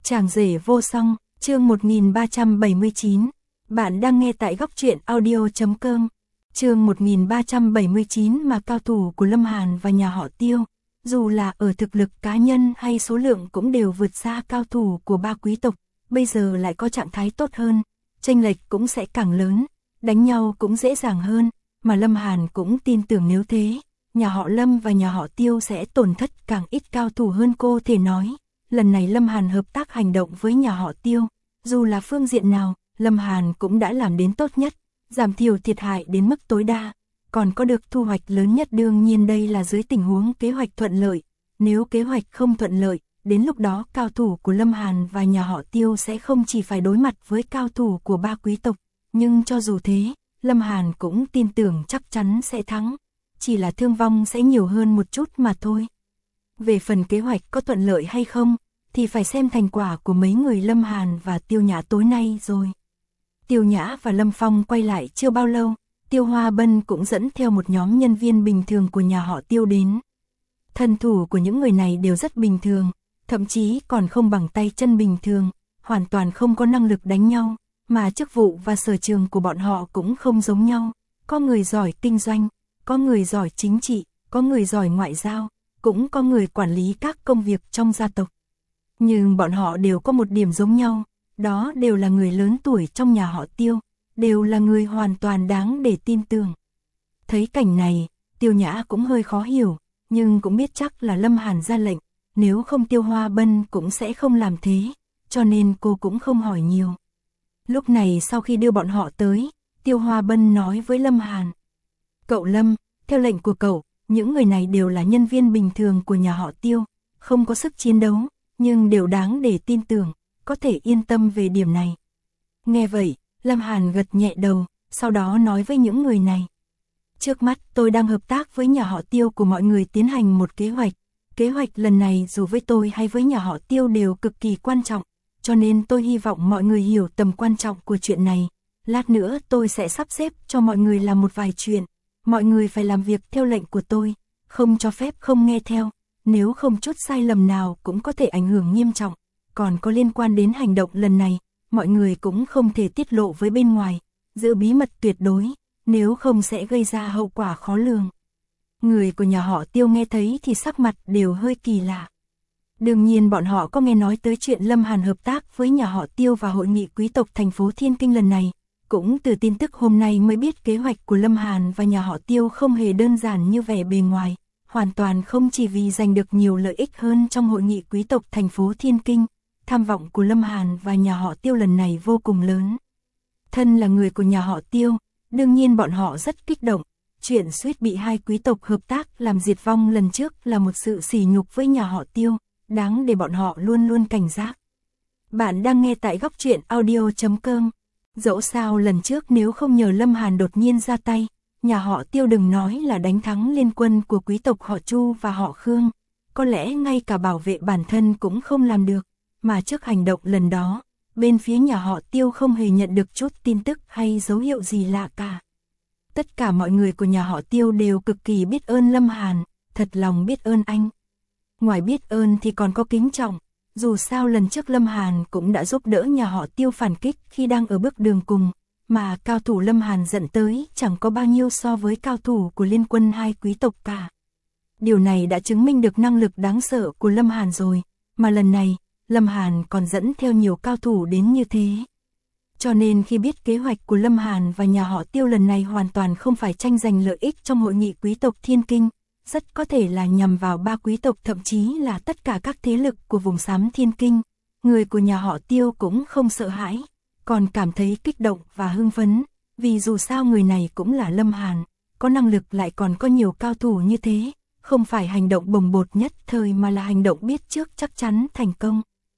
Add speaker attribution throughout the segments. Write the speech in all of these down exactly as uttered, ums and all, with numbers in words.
Speaker 1: Chàng rể vô song, chương một nghìn ba trăm bảy mươi chín. Bạn đang nghe tại góc truyện audio chấm com. Chương một nghìn ba trăm bảy mươi chín mà cao thủ của Lâm Hàn và nhà họ Tiêu, dù là ở thực lực cá nhân hay số lượng cũng đều vượt xa cao thủ của ba quý tộc, bây giờ lại có trạng thái tốt hơn, chênh lệch cũng sẽ càng lớn, đánh nhau cũng dễ dàng hơn, mà Lâm Hàn cũng tin tưởng nếu thế, nhà họ Lâm và nhà họ Tiêu sẽ tổn thất càng ít cao thủ hơn. Cô thể nói, lần này Lâm Hàn hợp tác hành động với nhà họ Tiêu, dù là phương diện nào, Lâm Hàn cũng đã làm đến tốt nhất, giảm thiểu thiệt hại đến mức tối đa, còn có được thu hoạch lớn nhất. Đương nhiên đây là dưới tình huống kế hoạch thuận lợi, nếu kế hoạch không thuận lợi, đến lúc đó cao thủ của Lâm Hàn và nhà họ Tiêu sẽ không chỉ phải đối mặt với cao thủ của ba quý tộc, nhưng cho dù thế, Lâm Hàn cũng tin tưởng chắc chắn sẽ thắng, chỉ là thương vong sẽ nhiều hơn một chút mà thôi. Về phần kế hoạch có thuận lợi hay không, thì phải xem thành quả của mấy người Lâm Hàn và Tiêu Nhã tối nay rồi. Tiêu Nhã và Lâm Phong quay lại chưa bao lâu, Tiêu Hoa Bân cũng dẫn theo một nhóm nhân viên bình thường của nhà họ Tiêu đến. Thân thủ của những người này đều rất bình thường, thậm chí còn không bằng tay chân bình thường, hoàn toàn không có năng lực đánh nhau, mà chức vụ và sở trường của bọn họ cũng không giống nhau. Có người giỏi kinh doanh, có người giỏi chính trị, có người giỏi ngoại giao, cũng có người quản lý các công việc trong gia tộc. Nhưng bọn họ đều có một điểm giống nhau, đó đều là người lớn tuổi trong nhà họ Tiêu, đều là người hoàn toàn đáng để tin tưởng. Thấy cảnh này, Tiêu Nhã cũng hơi khó hiểu, nhưng cũng biết chắc là Lâm Hàn ra lệnh, nếu không Tiêu Hoa Bân cũng sẽ không làm thế, cho nên cô cũng không hỏi nhiều. Lúc này sau khi đưa bọn họ tới, Tiêu Hoa Bân nói với Lâm Hàn: "Cậu Lâm, theo lệnh của cậu, những người này đều là nhân viên bình thường của nhà họ Tiêu, không có sức chiến đấu, nhưng đều đáng để tin tưởng, có thể yên tâm về điểm này." Nghe vậy, Lâm Hàn gật nhẹ đầu, sau đó nói với những người này: "Trước mắt tôi đang hợp tác với nhà họ Tiêu của mọi người tiến hành một kế hoạch. Kế hoạch lần này dù với tôi hay với nhà họ Tiêu đều cực kỳ quan trọng, cho nên tôi hy vọng mọi người hiểu tầm quan trọng của chuyện này. Lát nữa tôi sẽ sắp xếp cho mọi người làm một vài chuyện, mọi người phải làm việc theo lệnh của tôi, không cho phép không nghe theo, nếu không chút sai lầm nào cũng có thể ảnh hưởng nghiêm trọng. Còn có liên quan đến hành động lần này, mọi người cũng không thể tiết lộ với bên ngoài, giữ bí mật tuyệt đối, nếu không sẽ gây ra hậu quả khó lường." Người của nhà họ Tiêu nghe thấy thì sắc mặt đều hơi kỳ lạ. Đương nhiên bọn họ có nghe nói tới chuyện Lâm Hàn hợp tác với nhà họ Tiêu và hội nghị quý tộc thành phố Thiên Kinh lần này, cũng từ tin tức hôm nay mới biết kế hoạch của Lâm Hàn và nhà họ Tiêu không hề đơn giản như vẻ bề ngoài, hoàn toàn không chỉ vì giành được nhiều lợi ích hơn trong hội nghị quý tộc thành phố Thiên Kinh. Tham vọng của Lâm Hàn và nhà họ Tiêu lần này vô cùng lớn. Thân là người của nhà họ Tiêu, đương nhiên bọn họ rất kích động. Chuyện suýt bị hai quý tộc hợp tác làm diệt vong lần trước là một sự sỉ nhục với nhà họ Tiêu, đáng để bọn họ luôn luôn cảnh giác. Bạn đang nghe tại góc truyện audio chấm com. Dẫu sao lần trước nếu không nhờ Lâm Hàn đột nhiên ra tay, nhà họ Tiêu đừng nói là đánh thắng liên quân của quý tộc họ Chu và họ Khương, có lẽ ngay cả bảo vệ bản thân cũng không làm được. Mà trước hành động lần đó, bên phía nhà họ Tiêu không hề nhận được chút tin tức hay dấu hiệu gì lạ cả. Tất cả mọi người của nhà họ Tiêu đều cực kỳ biết ơn Lâm Hàn, thật lòng biết ơn anh. Ngoài biết ơn thì còn có kính trọng, dù sao lần trước Lâm Hàn cũng đã giúp đỡ nhà họ Tiêu phản kích khi đang ở bước đường cùng, mà cao thủ Lâm Hàn dẫn tới chẳng có bao nhiêu so với cao thủ của liên quân hai quý tộc cả. Điều này đã chứng minh được năng lực đáng sợ của Lâm Hàn rồi, mà lần này, Lâm Hàn còn dẫn theo nhiều cao thủ đến như thế. Cho nên khi biết kế hoạch của Lâm Hàn và nhà họ Tiêu lần này hoàn toàn không phải tranh giành lợi ích trong hội nghị quý tộc Thiên Kinh, rất có thể là nhằm vào ba quý tộc, thậm chí là tất cả các thế lực của vùng xám Thiên Kinh, người của nhà họ Tiêu cũng không sợ hãi, còn cảm thấy kích động và hưng phấn, vì dù sao người này cũng là Lâm Hàn, có năng lực lại còn có nhiều cao thủ như thế, không phải hành động bồng bột nhất thời mà là hành động biết trước chắc chắn thành công.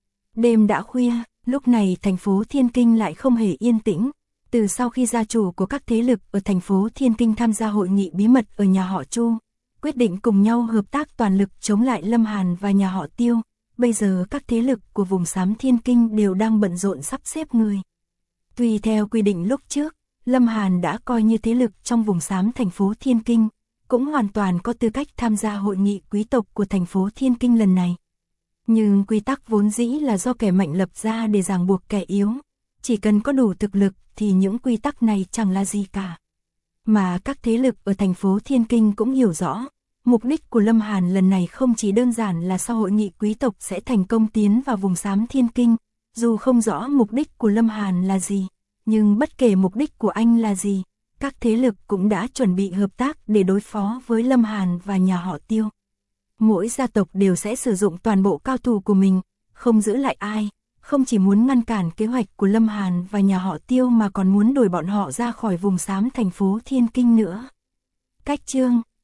Speaker 1: Đêm đã khuya, lúc này thành phố Thiên Kinh lại không hề yên tĩnh. Từ sau khi gia chủ của các thế lực ở thành phố Thiên Kinh tham gia hội nghị bí mật ở nhà họ Chu, quyết định cùng nhau hợp tác toàn lực chống lại Lâm Hàn và nhà họ Tiêu, bây giờ các thế lực của vùng xám Thiên Kinh đều đang bận rộn sắp xếp người. Tùy theo quy định lúc trước, Lâm Hàn đã coi như thế lực trong vùng xám thành phố Thiên Kinh, cũng hoàn toàn có tư cách tham gia hội nghị quý tộc của thành phố Thiên Kinh lần này. Nhưng quy tắc vốn dĩ là do kẻ mạnh lập ra để ràng buộc kẻ yếu. Chỉ cần có đủ thực lực thì những quy tắc này chẳng là gì cả. Mà các thế lực ở thành phố Thiên Kinh cũng hiểu rõ. Mục đích của Lâm Hàn lần này không chỉ đơn giản là sau hội nghị quý tộc sẽ thành công tiến vào vùng xám Thiên Kinh. Dù không rõ mục đích của Lâm Hàn là gì, nhưng bất kể mục đích của anh là gì, các thế lực cũng đã chuẩn bị hợp tác để đối phó với Lâm Hàn và nhà họ Tiêu. Mỗi gia tộc đều sẽ sử dụng toàn bộ cao thủ của mình, không giữ lại ai, không chỉ muốn ngăn cản kế hoạch của Lâm Hàn và nhà họ Tiêu mà còn muốn đuổi bọn họ ra khỏi vùng xám thành phố Thiên Kinh nữa. Cách chương